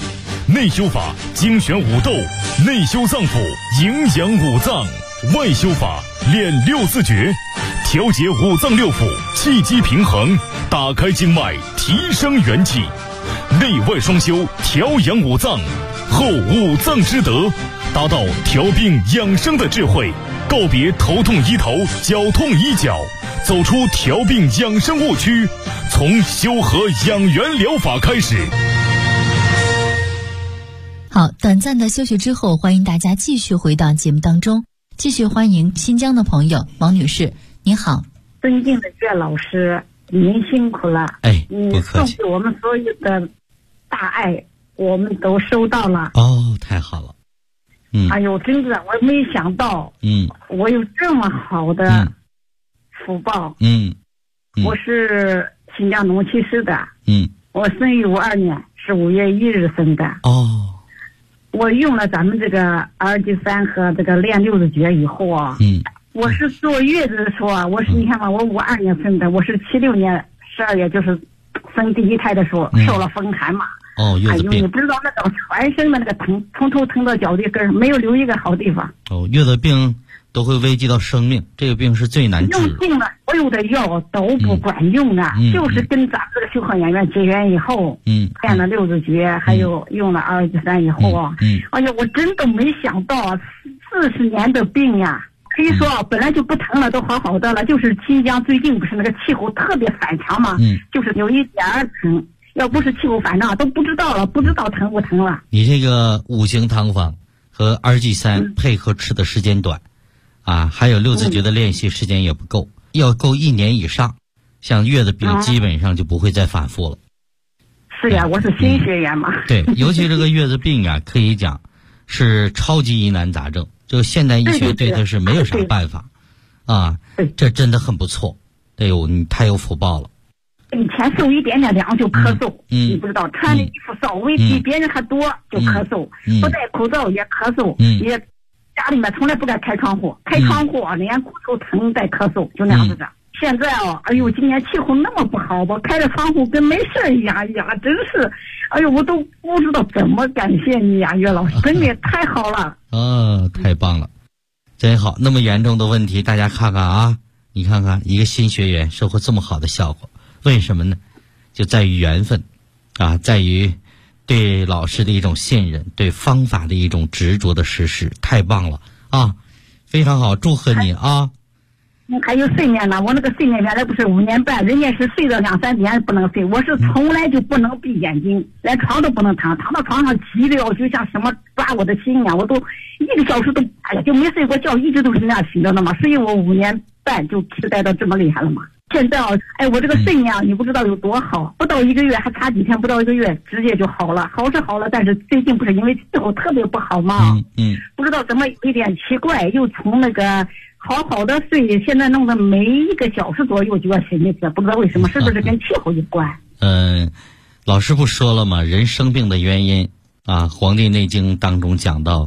内修法精选五斗，内修脏腑，营养五脏；外修法练六字诀，调节五脏六腑，气机平衡，打开经脉，提升元气。内外双修，调养五脏，后五脏之德，达到调病养生的智慧，告别头痛医头，脚痛医脚，走出调病养生误区，从修和养元疗法开始。 好，短暂的休息之后，欢迎大家继续回到节目当中，继续欢迎新疆的朋友王女士，您好。 尊敬的岳老师，您辛苦了。 不客气。 送给我们所有的大爱，我们都收到了。 哦，太好了。 哎呦，真的，我没想到，我有这么好的福报。我是新疆农旗市的。我生于52年，是5月1日生的。 哦。 我用了咱们这个RG3和这个练六字诀以后啊，我是坐月子的时候啊，你看吧，我52年生的，我是76年12月就是生第一胎的时候受了风寒嘛。 月子病。 你不知道那种全身的那个疼，从头疼到脚底根，没有留一个好地方。 月子病都会危及到生命，这个病是最难治的。 用尽了所有的药都不管用啊，就是跟咱们这个修和演员结缘以后，练了六字诀，还有用了RG3以后啊，哎呀，我真的没想到40年的病呀，可以说本来就不疼了，都好好的了，就是新疆最近不是那个气候特别反常嘛，就是有一点疼，要不是气候反常都不知道疼不疼了。 你这个五行汤方和RG3配合吃的时间短。还有六字诀的练习时间也不够，要够1年以上，像月子病基本上就不会再反复了。 是呀，我是新学员嘛。 对，尤其这个月子病啊，可以讲是超级疑难杂症，就现代医学对它是没有啥办法。这真的很不错。你太有福报了。 以前受一点点凉就咳嗽，你不知道，穿的衣服稍微比别人还多就咳嗽，不戴口罩也咳嗽，也。家里面从来不敢开窗户，连骨头疼带咳嗽，就那样子的。现在哎呦，今年气候那么不好，我开着窗户跟没事一样，真是，哎呦，我都不知道怎么感谢你呀，岳老师，真的太好了。 太棒了，真好。那么严重的问题，大家看看啊，你看看一个新学员收获这么好的效果，为什么呢？就在于缘分，在于。对老师的一种信任，对方法的一种执着的实施，太棒了非常好，祝贺你啊！ 还有睡眠呢，我那个睡眠原来不是5年半，人家是睡到2、3点不能睡，我是从来就不能闭眼睛，连床都不能躺到床上急的就像什么抓我的心呀，我都1个小时都就没睡过觉，一直都是那样醒着的嘛，所以我5年半就期待到这么厉害了嘛。现在我这个睡眠你不知道有多好，不到1个月，还差几天，不到1个月直接就好了，好是好了，但是最近不是因为气候特别不好嘛，不知道怎么有一点奇怪，又从那个好好的睡，现在弄得每1个小时左右就要醒一次，不知道为什么，是不是跟气候有关？ 老师不说了吗？人生病的原因《黄帝内经》当中讲到，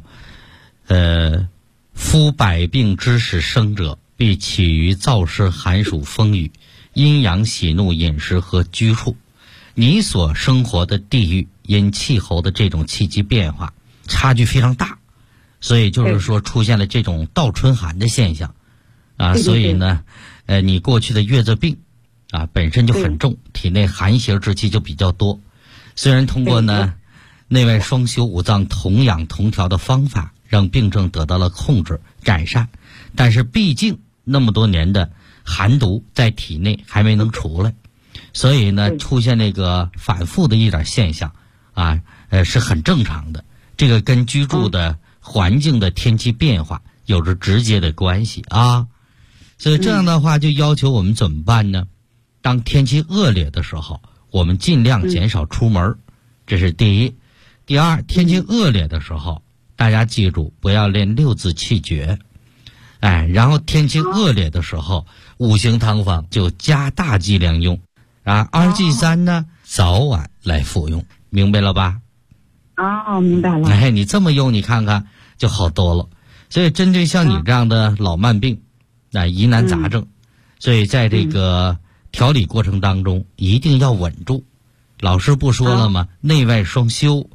夫百病之始生者，必起于燥湿寒暑风雨，阴阳喜怒饮食和居处。你所生活的地域因气候的这种气机变化差距非常大，所以就是说出现了这种倒春寒的现象所以呢你过去的月子病本身就很重，体内寒邪之气就比较多。虽然通过呢内外双修五脏同养同调的方法让病症得到了控制改善，但是毕竟那么多年的寒毒在体内还没能出来，所以呢出现那个反复的一点现象是很正常的。这个跟居住的环境的天气变化有着直接的关系所以这样的话就要求我们怎么办呢？当天气恶劣的时候，我们尽量减少出门，这是第一。第二，天气恶劣的时候，大家记住不要练六字气诀然后天气恶劣的时候，五行汤方就加大剂量用RG3 呢早晚来服用，明白了吧？ 明白了。 你这么用你看看就好多了。所以针对像你这样的老慢病疑难杂症，所以在这个调理过程当中一定要稳住。老师不说了吗？内外双修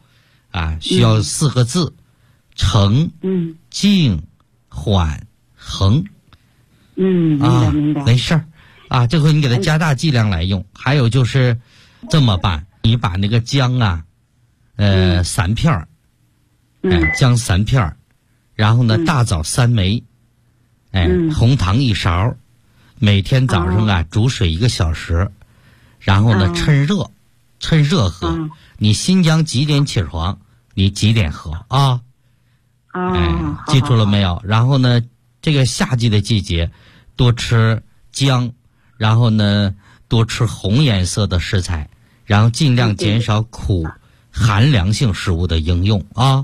需要4个字：沉、静、缓、恒。 明白明白。 没事儿这回你给它加大剂量来用。还有就是这么办，你把那个姜3片儿，姜3片儿，然后呢大枣3枚，红糖1勺，每天早上煮水1个小时，然后呢趁热喝。你新疆几点起床，你几点喝啊？记住了没有？然后呢，这个夏季的季节，多吃姜，然后呢多吃红颜色的食材，然后尽量减少苦寒凉性食物的应用啊。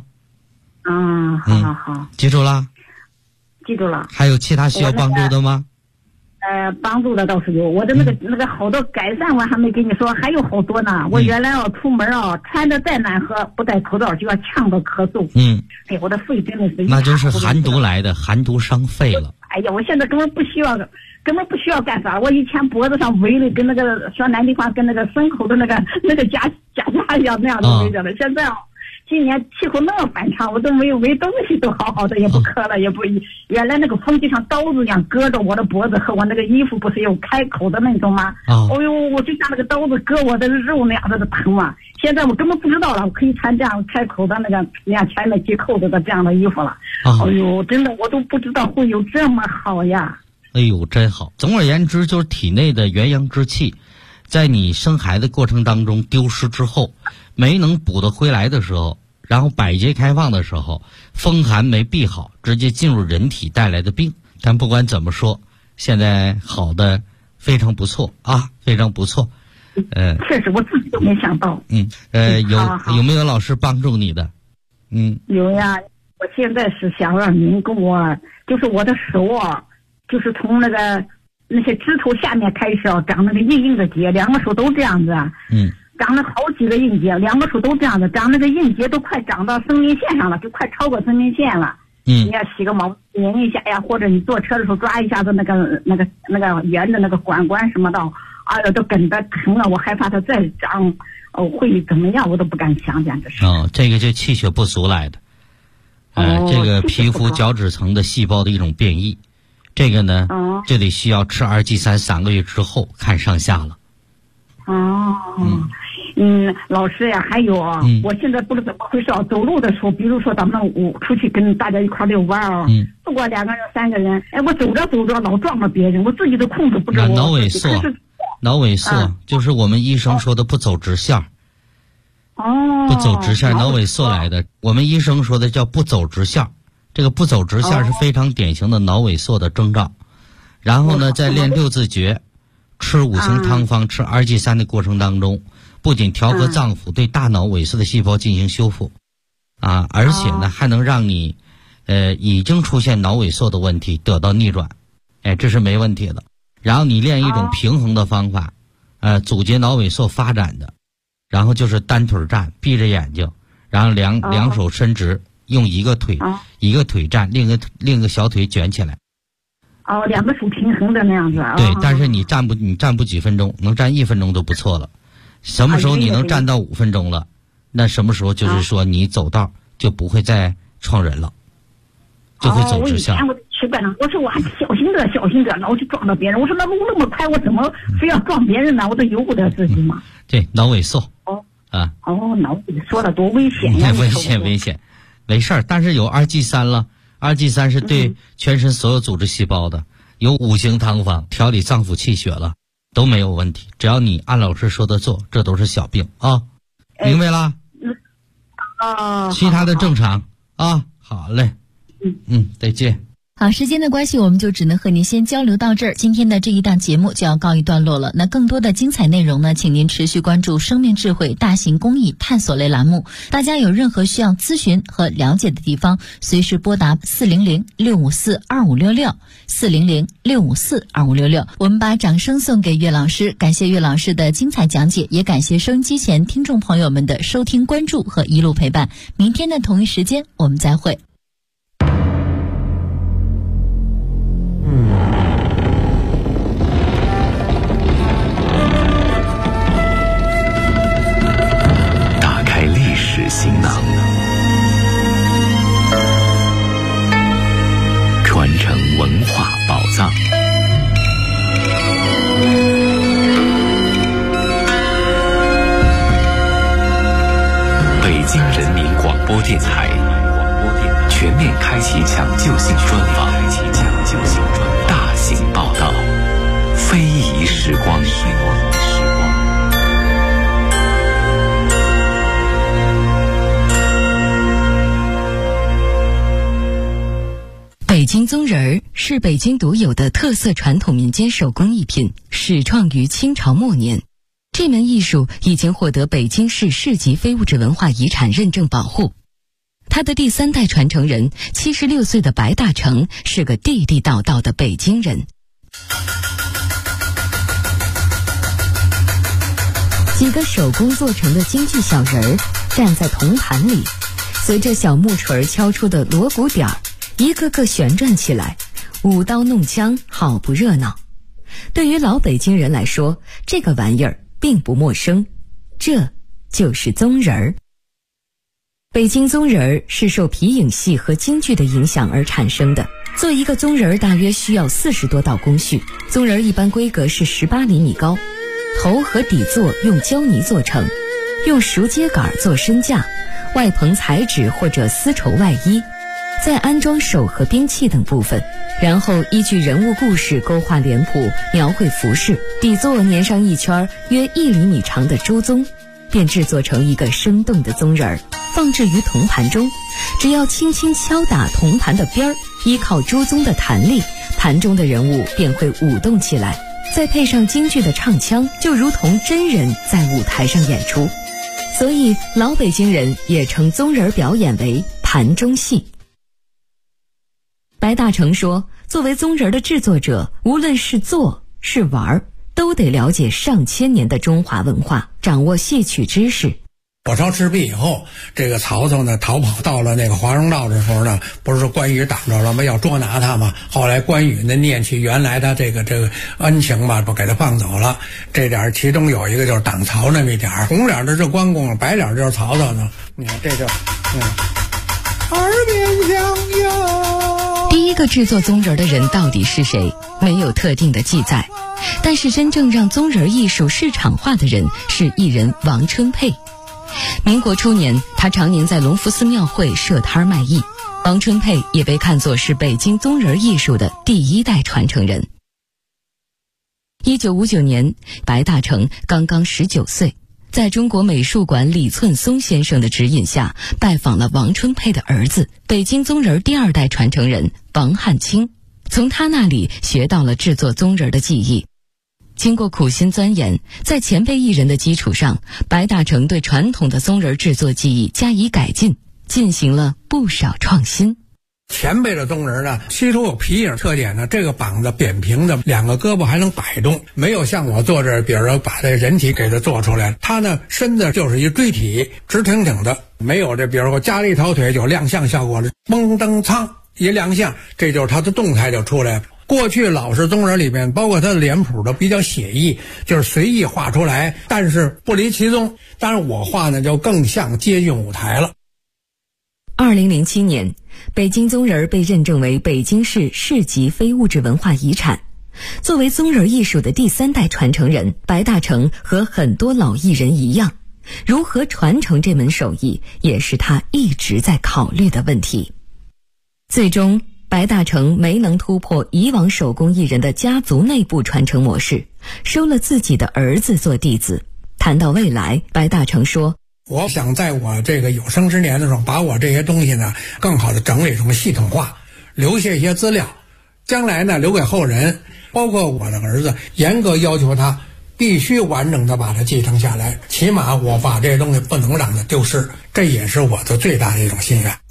好， 记住了。 记住了。 还有其他需要帮助的吗？ 帮助的倒是有，我的那个好多改善我还没跟你说，还有好多呢。我原来出门穿的再暖和，不戴口罩就要呛到咳嗽。我的肺真的是那就是寒毒来的，寒毒伤肺了。 哎呀，我现在根本不需要干啥。我以前脖子上围的跟那个说南地方跟那个牲口的那个夹一样那样的围着的，现在今年气候那么反常，我都没有围东西都好好的，也不渴了，也不原来那个风就像刀子一样割着我的脖子和我那个衣服，不是有开口的那种吗？我就像那个刀子割我的肉那样的疼嘛。现在我根本不知道了，我可以穿这样开口的那样前面系扣子的这样的衣服了。真的我都不知道会有这么好呀。 真好。总而言之，就是体内的元阳之气，在你生孩子过程当中丢失之后，没能补得回来的时候，然后百节开放的时候，风寒没避好，直接进入人体带来的病。但不管怎么说，现在好的非常不错非常不错。 确实我自己都没想到。 有没有老师帮助你的？ 有呀。我现在是想让您跟我，就是我的手就是从那些指头下面开始长那个硬的结，2个手都这样子。长了好几个硬结，2个手都这样的，长那个硬结都快长到生命线上了，就快超过生命线了。你要洗个毛拧一下呀，或者你坐车的时候抓一下子那个圆的那个管什么的，都跟着疼了，我害怕它再长，会怎么样，我都不敢想，简直是。 这个就气血不足来的。这个皮肤角质层的细胞的一种变异，这个呢就得需要吃2G3 3个月之后看上下了。 老师呀，还有我现在不知道怎么回事走路的时候，比如说咱们出去跟大家一块遛弯不管2个人3个人，我走着老撞着别人，我自己都控制不住。 脑萎缩就是我们医生说的不走直线。不走直线，脑萎缩来的。我们医生说的叫不走直线，这个不走直线是非常典型的脑萎缩的征兆。然后呢，在练6字诀，吃5行汤方，吃2G3的过程当中，不仅调和脏腑，对大脑萎缩的细胞进行修复，而且呢还能让你已经出现脑萎缩的问题得到逆转，这是没问题的。然后你练一种平衡的方法，阻截脑萎缩发展的。然后就是单腿站，闭着眼睛，然后两手伸直，用一个腿站，另一个小腿卷起来。 两个手平衡的那样子。 对，但是你站不几分钟，能站1分钟都不错了。什么时候你能站到5分钟了？那什么时候就是说你走道就不会再撞人了，就会走直线。 我奇怪了，我说我还小心着，老去撞到别人。我说那路那么快，我怎么非要撞别人呢？我都由不得自己嘛。 对，脑萎缩。 脑萎缩了多危险呀！ 危险，没事儿。但是有2G3了，2G3是对全身所有组织细胞的，有5行汤方调理脏腑气血了，都没有问题。只要你按老师说的做，这都是小病明白了？其他的正常好嘞。再见。 好，时间的关系，我们就只能和您先交流到这儿。今天的这一档节目就要告一段落了。那更多的精彩内容呢，请您持续关注生命智慧大型公益探索类栏目。大家有任何需要咨询和了解的地方，随时拨打400-654-2566 400-654-2566。我们把掌声送给岳老师，感谢岳老师的精彩讲解，也感谢收音机前听众朋友们的收听关注和一路陪伴。明天的同一时间我们再会。 打开历史行囊， 京人民广播电台全面开启抢救性专访，大型报道，非遗时光。 北京宗人是北京独有的特色传统民间手工艺品，始创于清朝末年。这门艺术已经获得北京市市级非物质文化遗产认证保护。他的第3代传承人76岁的白大成是个地地道道的北京人。几个手工做成的京剧小人儿站在铜盘里，随着小木锤敲出的锣鼓点儿，一个个旋转起来，舞刀弄枪，好不热闹。对于老北京人来说，这个玩意儿并不陌生，这就是宗人儿。北京宗人儿是受皮影戏和京剧的影响而产生的。做一个宗人儿大约需要40多道工序，宗人儿一般规格是18厘米高，头和底座用胶泥做成，用熟秸秆做身架，外棚彩纸或者丝绸外衣，再安装手和兵器等部分，然后依据人物故事勾画脸谱，描绘服饰，底座粘上一圈约1厘米长的朱宗，便制作成一个生动的宗人儿，放置于铜盘中。只要轻轻敲打铜盘的边儿，依靠朱宗的弹力，盘中的人物便会舞动起来，再配上京剧的唱腔，就如同真人在舞台上演出。所以老北京人也称宗人表演为盘中戏。白大成说，作为宗人的制作者，无论是做是玩，都得了解上千年的中华文化，掌握戏曲知识。 火烧赤壁以后，这个曹操呢逃跑到了那个华容道的时候呢，不是关羽挡着了吗？要捉拿他嘛。后来关羽呢念起原来他这个恩情吧，不给他放走了。这点其中有一个就是挡曹那么一点，红脸的是关公，白脸就是曹操呢。你看这就耳边相拥。 第一个制作宗人的人到底是谁？没有特定的记载。但是真正让宗人艺术市场化的人是艺人王春佩。民国初年，他常年在隆福寺庙会设摊卖艺。王春佩也被看作是北京宗人艺术的第1代传承人。1959年，白大成刚刚19岁，在中国美术馆李寸松先生的指引下，拜访了王春佩的儿子，北京宗人第2代传承人王汉卿，从他那里学到了制作宗人的技艺。经过苦心钻研，在前辈艺人的基础上，白大成对传统的宗人制作技艺加以改进，进行了不少创新。 前辈的宗人呢，其中有皮影特点呢，这个膀子扁平的，2个胳膊还能摆动，没有像我做这，比如说把这人体给它做出来，他呢身子就是一锥体，直挺挺的，没有这比如说加了一条腿就亮相效果了，嘣噔噌一亮相，这就是他的动态就出来了。过去老式宗人里面，包括他的脸谱都比较写意，就是随意画出来，但是不离其宗。当然我画呢就更像接近舞台了。 2007年，北京宗人被认证为北京市市级非物质文化遗产。作为宗人艺术的第3代传承人，白大成和很多老艺人一样，如何传承这门手艺，也是他一直在考虑的问题。最终白大成没能突破以往手工艺人的家族内部传承模式，收了自己的儿子做弟子。谈到未来，白大成说， 我想在我这个有生之年的时候，把我这些东西呢更好的整理成系统化，留下一些资料，将来呢留给后人，包括我的儿子，严格要求他必须完整的把它继承下来，起码我把这些东西不能让它丢失，这也是我的最大的一种心愿。